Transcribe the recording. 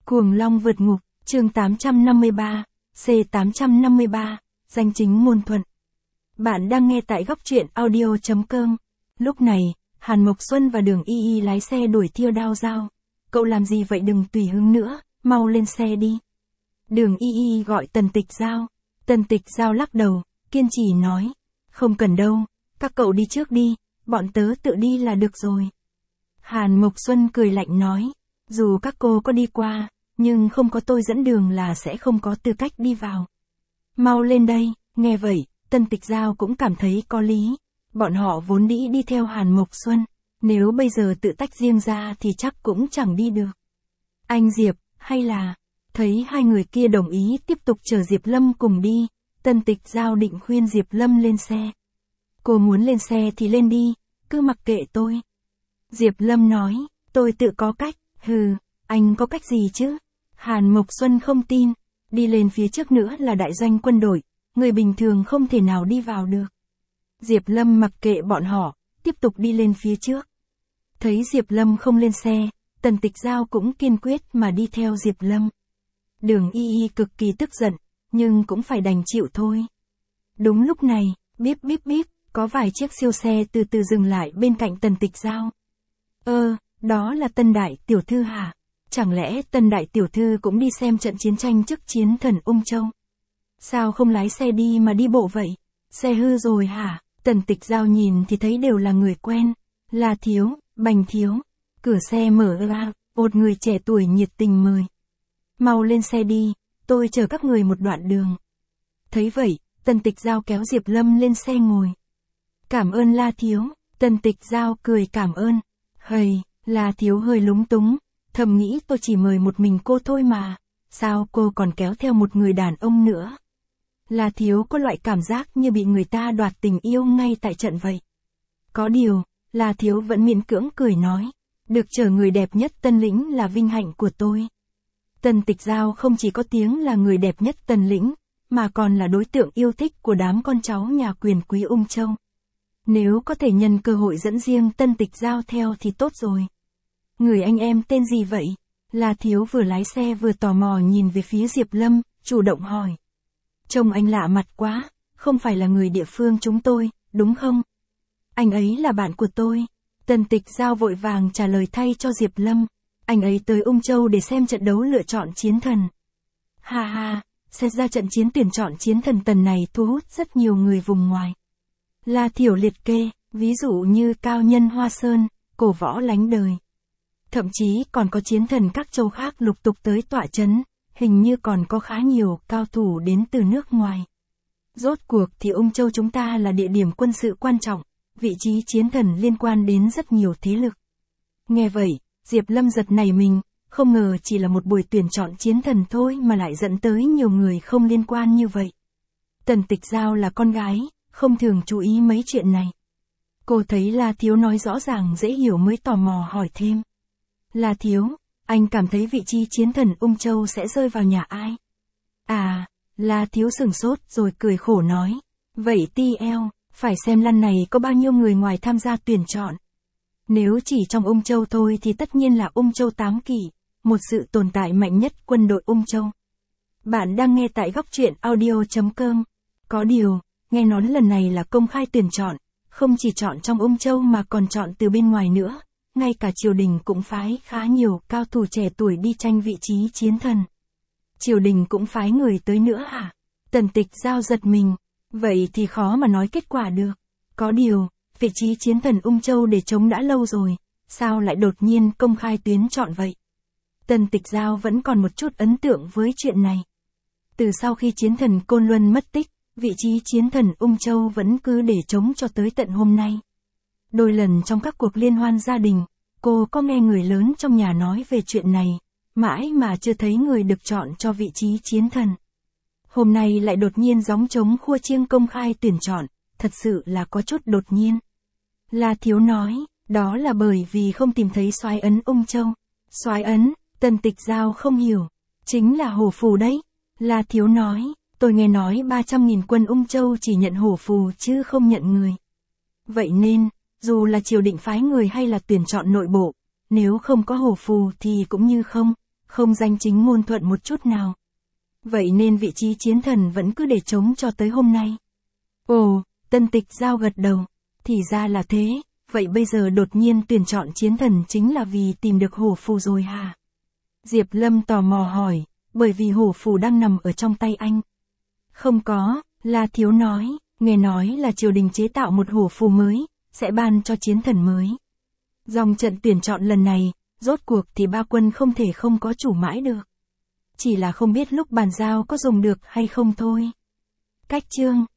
Cuồng Long vượt ngục, chương 853, C853, danh chính ngôn thuận. Bạn đang nghe tại góc truyện audio.com. Lúc này, Hàn Mộc Xuân và Đường Y Y lái xe đuổi theo Đao Dao. Cậu làm gì vậy, đừng tùy hứng nữa, mau lên xe đi. Đường Y Y gọi Tần Tịch Giao. Tần Tịch Giao lắc đầu, kiên trì nói. Không cần đâu, các cậu đi trước đi, bọn tớ tự đi là được rồi. Hàn Mộc Xuân cười lạnh nói. Dù các cô có đi qua, nhưng không có tôi dẫn đường là sẽ không có tư cách đi vào. Mau lên đây, nghe vậy, Tần Tịch Giao cũng cảm thấy có lý. Bọn họ vốn đĩ đi theo Hàn Mộc Xuân, nếu bây giờ tự tách riêng ra thì chắc cũng chẳng đi được. Anh Diệp, hay là... Thấy hai người kia đồng ý tiếp tục chở Diệp Lâm cùng đi, Tần Tịch Giao định khuyên Diệp Lâm lên xe. Cô muốn lên xe thì lên đi, cứ mặc kệ tôi. Diệp Lâm nói, tôi tự có cách. Hừ, anh có cách gì chứ? Hàn Mộc Xuân không tin, đi lên phía trước nữa là đại doanh quân đội, người bình thường không thể nào đi vào được. Diệp Lâm mặc kệ bọn họ, tiếp tục đi lên phía trước. Thấy Diệp Lâm không lên xe, Tần Tịch Giao cũng kiên quyết mà đi theo Diệp Lâm. Đường Y Y cực kỳ tức giận, nhưng cũng phải đành chịu thôi. Đúng lúc này, bíp bíp bíp, có vài chiếc siêu xe từ từ dừng lại bên cạnh Tần Tịch Giao. Đó là Tân Đại Tiểu Thư hả? Chẳng lẽ Tân Đại Tiểu Thư cũng đi xem trận chiến tranh trước chiến thần Ung Châu? Sao không lái xe đi mà đi bộ vậy? Xe hư rồi hả? Tần Tịch Giao nhìn thì thấy đều là người quen. La Thiếu, Bành Thiếu. Cửa xe mở ra, một người trẻ tuổi nhiệt tình mời. Mau lên xe đi, tôi chờ các người một đoạn đường. Thấy vậy, Tần Tịch Giao kéo Diệp Lâm lên xe ngồi. Cảm ơn La Thiếu. Tần Tịch Giao cười cảm ơn. Hầy, La Thiếu hơi lúng túng, thầm nghĩ tôi chỉ mời một mình cô thôi mà, sao cô còn kéo theo một người đàn ông nữa? La Thiếu có loại cảm giác như bị người ta đoạt tình yêu ngay tại trận vậy. Có điều, La Thiếu vẫn miễn cưỡng cười nói, được chở người đẹp nhất Tân Lĩnh là vinh hạnh của tôi. Tần Tịch Giao không chỉ có tiếng là người đẹp nhất Tân Lĩnh, mà còn là đối tượng yêu thích của đám con cháu nhà quyền quý Ung Châu. Nếu có thể nhân cơ hội dẫn riêng Tần Tịch Giao theo thì tốt rồi. Người anh em tên gì vậy? La Thiếu vừa lái xe vừa tò mò nhìn về phía Diệp Lâm, chủ động hỏi. Trông anh lạ mặt quá, không phải là người địa phương chúng tôi, đúng không? Anh ấy là bạn của tôi. Tần Tịch Giao vội vàng trả lời thay cho Diệp Lâm. Anh ấy tới Ung Châu để xem trận đấu lựa chọn chiến thần. Ha ha, xét ra trận chiến tuyển chọn chiến thần tần này thu hút rất nhiều người vùng ngoài. La Thiểu liệt kê, ví dụ như Cao Nhân Hoa Sơn, Cổ Võ Lánh Đời. Thậm chí còn có chiến thần các châu khác lục tục tới tọa chấn, hình như còn có khá nhiều cao thủ đến từ nước ngoài. Rốt cuộc thì Ung Châu chúng ta là địa điểm quân sự quan trọng, vị trí chiến thần liên quan đến rất nhiều thế lực. Nghe vậy, Diệp Lâm giật nảy mình, không ngờ chỉ là một buổi tuyển chọn chiến thần thôi mà lại dẫn tới nhiều người không liên quan như vậy. Tần Tịch Giao là con gái, không thường chú ý mấy chuyện này. Cô thấy La Thiếu nói rõ ràng dễ hiểu mới tò mò hỏi thêm. La Thiếu, anh cảm thấy vị trí chiến thần Ung Châu sẽ rơi vào nhà ai? À, La Thiếu sửng sốt rồi cười khổ nói. Vậy TL, phải xem lần này có bao nhiêu người ngoài tham gia tuyển chọn. Nếu chỉ trong Ung Châu thôi thì tất nhiên là Ung Châu 8 kỷ, một sự tồn tại mạnh nhất quân đội Ung Châu. Bạn đang nghe tại góc truyện audio.com. Có điều, nghe nói lần này là công khai tuyển chọn, không chỉ chọn trong Ung Châu mà còn chọn từ bên ngoài nữa. Ngay cả triều đình cũng phái khá nhiều cao thủ trẻ tuổi đi tranh vị trí chiến thần. Triều đình cũng phái người tới nữa hả? Tần Tịch Giao giật mình. Vậy thì khó mà nói kết quả được. Có điều, vị trí chiến thần Ung Châu để trống đã lâu rồi, sao lại đột nhiên công khai tuyển chọn vậy? Tần Tịch Giao vẫn còn một chút ấn tượng với chuyện này. Từ sau khi chiến thần Côn Luân mất tích, vị trí chiến thần Ung Châu vẫn cứ để trống cho tới tận hôm nay. Đôi lần trong các cuộc liên hoan gia đình, cô có nghe người lớn trong nhà nói về chuyện này, mãi mà chưa thấy người được chọn cho vị trí chiến thần. Hôm nay lại đột nhiên gióng trống khua chiêng công khai tuyển chọn, thật sự là có chút đột nhiên. La Thiếu nói, đó là bởi vì không tìm thấy soái ấn Ung Châu. Soái ấn, Tần Tịch Giao không hiểu. Chính là hổ phù đấy. La Thiếu nói, tôi nghe nói 300.000 quân Ung Châu chỉ nhận hổ phù chứ không nhận người. Vậy nên, dù là triều định phái người hay là tuyển chọn nội bộ, nếu không có hổ phù thì cũng như không, không danh chính ngôn thuận một chút nào. Vậy nên vị trí chiến thần vẫn cứ để trống cho tới hôm nay. Ồ, Tân Tịch Giao gật đầu. Thì ra là thế, vậy bây giờ đột nhiên tuyển chọn chiến thần chính là vì tìm được hổ phù rồi hả? Diệp Lâm tò mò hỏi, bởi vì hổ phù đang nằm ở trong tay anh. Không có, La Thiếu nói, nghe nói là triều đình chế tạo một hổ phù mới, sẽ ban cho chiến thần mới. Dòng trận tuyển chọn lần này, rốt cuộc thì ba quân không thể không có chủ mãi được. Chỉ là không biết lúc bàn giao có dùng được hay không thôi. Cách chương